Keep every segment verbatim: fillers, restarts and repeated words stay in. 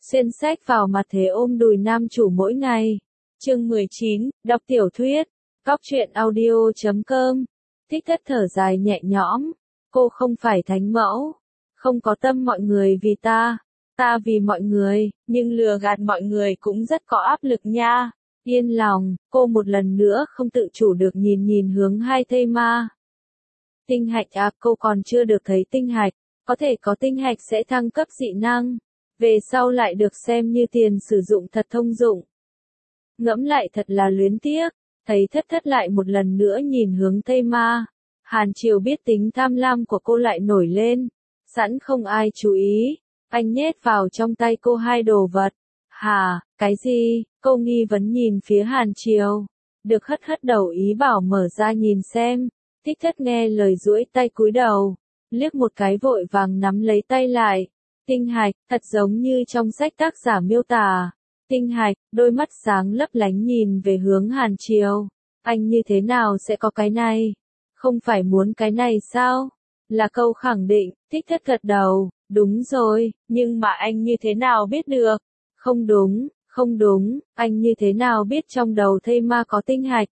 Xuyên sách vào mặt thế ôm đùi nam chủ mỗi ngày. Chương mười chín, đọc tiểu thuyết. Cóc truyện audio chấm com. Thích Thất thở dài nhẹ nhõm. Cô không phải thánh mẫu. Không có tâm mọi người vì ta. Ta vì mọi người, nhưng lừa gạt mọi người cũng rất có áp lực nha. Yên lòng, cô một lần nữa không tự chủ được nhìn nhìn hướng hai thây ma. Tinh hạch à, cô còn chưa được thấy tinh hạch. Có thể có tinh hạch sẽ thăng cấp dị năng. Về sau lại được xem như tiền sử dụng thật thông dụng. Ngẫm lại thật là luyến tiếc. Thấy Thất Thất lại một lần nữa nhìn hướng thây ma. Hàn Triều biết tính tham lam của cô lại nổi lên. Sẵn không ai chú ý. Anh nhét vào trong tay cô hai đồ vật. Hà, cái gì? Cô nghi vấn nhìn phía Hàn Triều. Được hất hất đầu ý bảo mở ra nhìn xem. Thích Thất nghe lời duỗi tay cúi đầu. Liếc một cái vội vàng nắm lấy tay lại. Tinh hạch, thật giống như trong sách tác giả miêu tả. Tinh hạch, đôi mắt sáng lấp lánh nhìn về hướng Hàn Triều. Anh như thế nào sẽ có cái này? Không phải muốn cái này sao? Là câu khẳng định. Thích Thất gật đầu. Đúng rồi, nhưng mà anh như thế nào biết được? Không đúng, không đúng, anh như thế nào biết trong đầu thây ma có tinh hạch?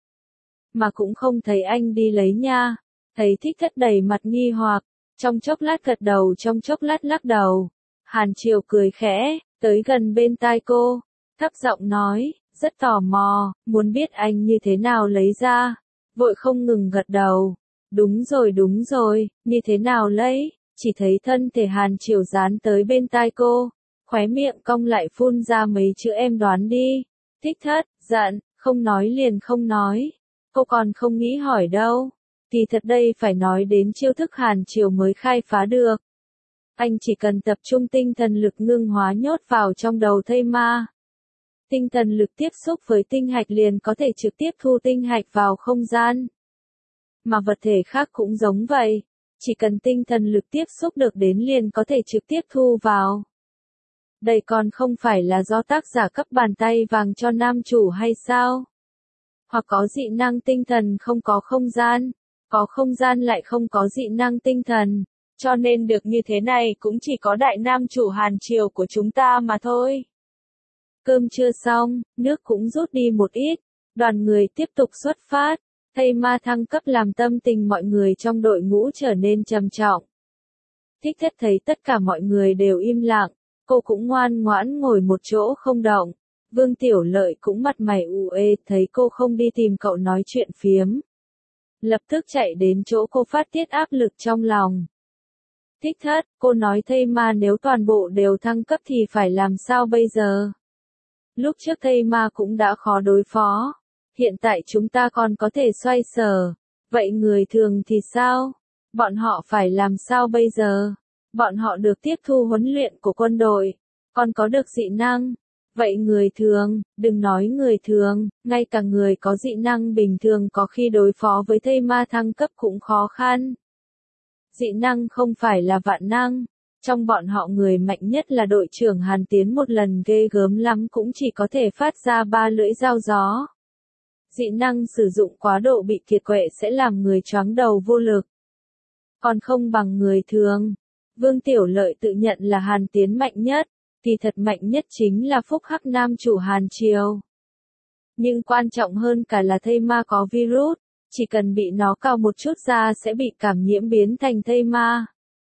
Mà cũng không thấy anh đi lấy nha. Thấy Thích Thất đầy mặt nghi hoặc, trong chốc lát gật đầu trong chốc lát lắc đầu. Hàn Triều cười khẽ, tới gần bên tai cô, thấp giọng nói, rất tò mò, muốn biết anh như thế nào lấy ra. Vội không ngừng gật đầu. Đúng rồi đúng rồi, như thế nào lấy? Chỉ thấy thân thể Hàn Triều dán tới bên tai cô, khóe miệng cong lại phun ra mấy chữ em đoán đi. Thích Thất, giận, không nói liền không nói. Cô còn không nghĩ hỏi đâu. Thì thật đây phải nói đến chiêu thức Hàn Triều mới khai phá được. Anh chỉ cần tập trung tinh thần lực ngưng hóa nhốt vào trong đầu thây ma. Tinh thần lực tiếp xúc với tinh hạch liền có thể trực tiếp thu tinh hạch vào không gian. Mà vật thể khác cũng giống vậy. Chỉ cần tinh thần lực tiếp xúc được đến liền có thể trực tiếp thu vào. Đây còn không phải là do tác giả cấp bàn tay vàng cho nam chủ hay sao? Hoặc có dị năng tinh thần không có không gian, có không gian lại không có dị năng tinh thần, cho nên được như thế này cũng chỉ có đại nam chủ Hàn Triều của chúng ta mà thôi. Cơm chưa xong, nước cũng rút đi một ít, đoàn người tiếp tục xuất phát. Thây ma thăng cấp làm tâm tình mọi người trong đội ngũ trở nên trầm trọng. Thích Thất thấy tất cả mọi người đều im lặng, cô cũng ngoan ngoãn ngồi một chỗ không động. Vương Tiểu Lợi cũng mặt mày u ê thấy cô không đi tìm cậu nói chuyện phiếm. Lập tức chạy đến chỗ cô phát tiết áp lực trong lòng. Thích Thất, cô nói thây ma nếu toàn bộ đều thăng cấp thì phải làm sao bây giờ? Lúc trước thây ma cũng đã khó đối phó. Hiện tại chúng ta còn có thể xoay sở. Vậy người thường thì sao? Bọn họ phải làm sao bây giờ? Bọn họ được tiếp thu huấn luyện của quân đội. Còn có được dị năng. Vậy người thường, đừng nói người thường, ngay cả người có dị năng bình thường có khi đối phó với thây ma thăng cấp cũng khó khăn. Dị năng không phải là vạn năng. Trong bọn họ người mạnh nhất là đội trưởng Hàn Tiến một lần ghê gớm lắm cũng chỉ có thể phát ra ba lưỡi dao gió. Dị năng sử dụng quá độ bị kiệt quệ sẽ làm người choáng đầu vô lực. Còn không bằng người thường. Vương Tiểu Lợi tự nhận là Hàn Tiến mạnh nhất, thì thật mạnh nhất chính là phúc hắc nam chủ Hàn Triều. Nhưng quan trọng hơn cả là thây ma có virus, chỉ cần bị nó cào một chút ra sẽ bị cảm nhiễm biến thành thây ma.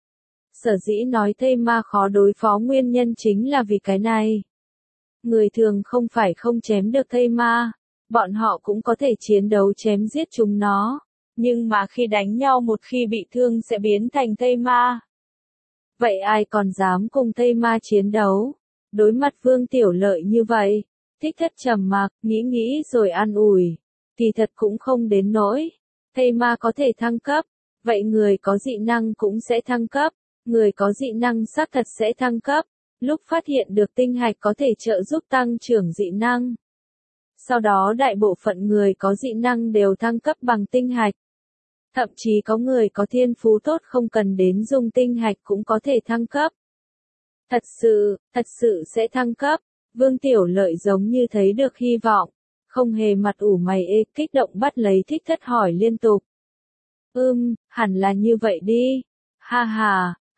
Sở dĩ nói thây ma khó đối phó nguyên nhân chính là vì cái này. Người thường không phải không chém được thây ma. Bọn họ cũng có thể chiến đấu chém giết chúng nó, nhưng mà khi đánh nhau một khi bị thương sẽ biến thành thây ma. Vậy ai còn dám cùng thây ma chiến đấu? Đối mặt Vương Tiểu Lợi như vậy, Thích Thất trầm mặc, nghĩ nghĩ rồi an ủi. Thì thật cũng không đến nỗi. Thây ma có thể thăng cấp, vậy người có dị năng cũng sẽ thăng cấp, người có dị năng xác thật sẽ thăng cấp. Lúc phát hiện được tinh hạch có thể trợ giúp tăng trưởng dị năng. Sau đó đại bộ phận người có dị năng đều thăng cấp bằng tinh hạch. Thậm chí có người có thiên phú tốt không cần đến dùng tinh hạch cũng có thể thăng cấp. Thật sự, thật sự sẽ thăng cấp. Vương Tiểu Lợi giống như thấy được hy vọng. Không hề mặt ủ mày ê kích động bắt lấy Thích Thất hỏi liên tục. Ưm, hẳn là như vậy đi. Ha ha,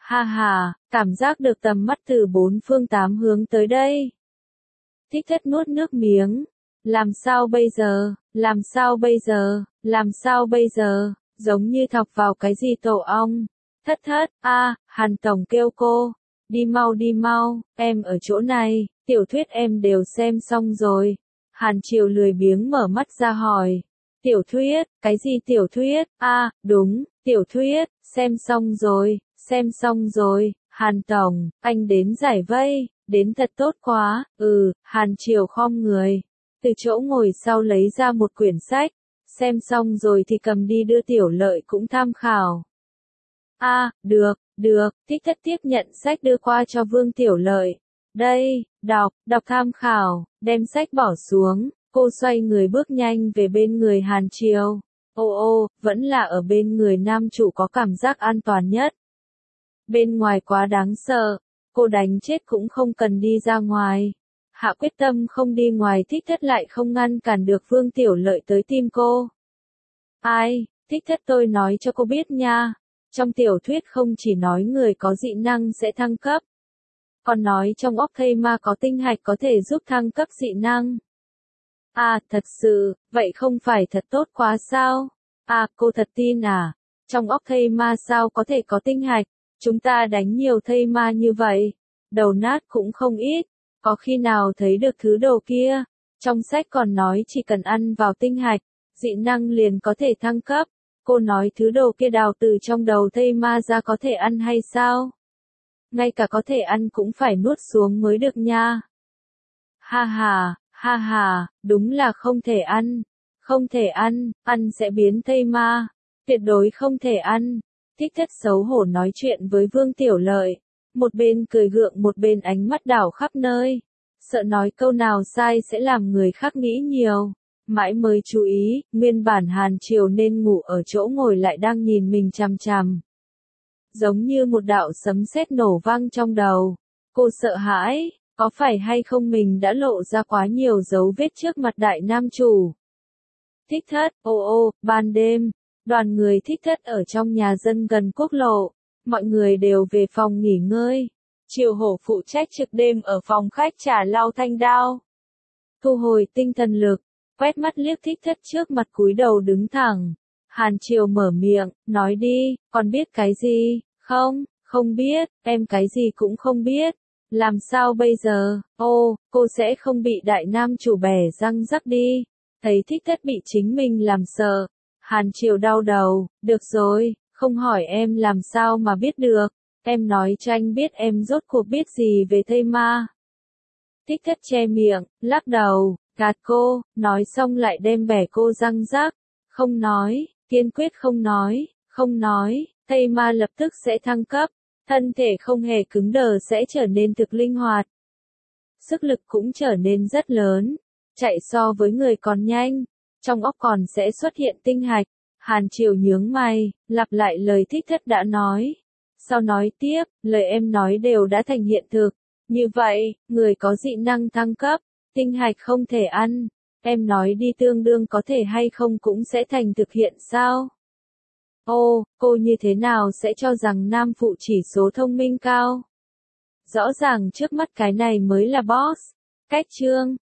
Ha ha, cảm giác được tầm mắt từ bốn phương tám hướng tới đây. Thích thất nuốt nước miếng. Làm sao bây giờ, làm sao bây giờ, làm sao bây giờ, giống như thọc vào cái gì tổ ong. Thất thất, a, Hàn Tổng kêu cô. Đi mau đi mau, em ở chỗ này, tiểu thuyết em đều xem xong rồi. Hàn Triều lười biếng mở mắt ra hỏi. Tiểu thuyết, cái gì tiểu thuyết, a, đúng, tiểu thuyết, xem xong rồi, xem xong rồi, Hàn Tổng, anh đến giải vây, đến thật tốt quá, ừ, Hàn Triều khom người. Từ chỗ ngồi sau lấy ra một quyển sách, xem xong rồi thì cầm đi đưa Tiểu Lợi cũng tham khảo. A, à, được, được, Thích thất tiếp nhận sách đưa qua cho Vương Tiểu Lợi. Đây, đọc, đọc tham khảo, đem sách bỏ xuống, cô xoay người bước nhanh về bên người Hàn Triều. Ô ô, vẫn là ở bên người nam chủ có cảm giác an toàn nhất. Bên ngoài quá đáng sợ, cô đánh chết cũng không cần đi ra ngoài. Hạ quyết tâm không đi ngoài, Thích thất lại không ngăn cản được Vương Tiểu Lợi tới tìm cô. Ai, Thích thất tôi nói cho cô biết nha. Trong tiểu thuyết không chỉ nói người có dị năng sẽ thăng cấp, còn nói trong óc thây ma có tinh hạch có thể giúp thăng cấp dị năng. À, thật sự, vậy không phải thật tốt quá sao? À, cô thật tin à? Trong óc thây ma sao có thể có tinh hạch? Chúng ta đánh nhiều thây ma như vậy, đầu nát cũng không ít, có khi nào thấy được thứ đồ kia? Trong sách còn nói chỉ cần ăn vào tinh hạch, dị năng liền có thể thăng cấp. Cô nói thứ đồ kia đào từ trong đầu thây ma ra có thể ăn hay sao? Ngay cả có thể ăn cũng phải nuốt xuống mới được nha. Ha ha, ha ha, đúng là không thể ăn. Không thể ăn, ăn sẽ biến thây ma. Tuyệt đối không thể ăn. Thích thất xấu hổ nói chuyện với Vương Tiểu Lợi. Một bên cười gượng một bên ánh mắt đảo khắp nơi. Sợ nói câu nào sai sẽ làm người khác nghĩ nhiều. Mãi mới chú ý, nguyên bản Hàn Triều nên ngủ ở chỗ ngồi lại đang nhìn mình chằm chằm. Giống như một đạo sấm sét nổ vang trong đầu. Cô sợ hãi, có phải hay không mình đã lộ ra quá nhiều dấu vết trước mặt đại nam chủ. Thích thất, ô ô, ban đêm, đoàn người thích thất ở trong nhà dân gần quốc lộ. Mọi người đều về phòng nghỉ ngơi. Triều Hổ phụ trách trực đêm ở phòng khách trà lau thanh đao. Thu hồi tinh thần lực. Quét mắt liếc thích thất trước mặt cúi đầu đứng thẳng. Hàn Triều mở miệng, nói đi, còn biết cái gì? Không, không biết, em cái gì cũng không biết. Làm sao bây giờ? Ô, cô sẽ không bị đại nam chủ bẻ răng rắc đi. Thấy thích thất bị chính mình làm sợ. Hàn Triều đau đầu, được rồi, không hỏi em làm sao mà biết được. Em nói cho anh biết em rốt cuộc biết gì về thây ma. Thích thất che miệng, lắc đầu. Gạt cô, nói xong lại đem bẻ cô răng rác. Không nói, kiên quyết không nói, không nói, thây ma lập tức sẽ thăng cấp, thân thể không hề cứng đờ sẽ trở nên thực linh hoạt. Sức lực cũng trở nên rất lớn, chạy so với người còn nhanh, trong óc còn sẽ xuất hiện tinh hạch. Hàn Triều nhướng mày, lặp lại lời thích thất đã nói. Sau nói tiếp, lời em nói đều đã thành hiện thực. Như vậy, người có dị năng thăng cấp, tinh hạch không thể ăn, em nói đi tương đương có thể hay không cũng sẽ thành thực hiện sao? Ô, cô như thế nào sẽ cho rằng nam phụ chỉ số thông minh cao? Rõ ràng trước mắt cái này mới là boss. Cách chương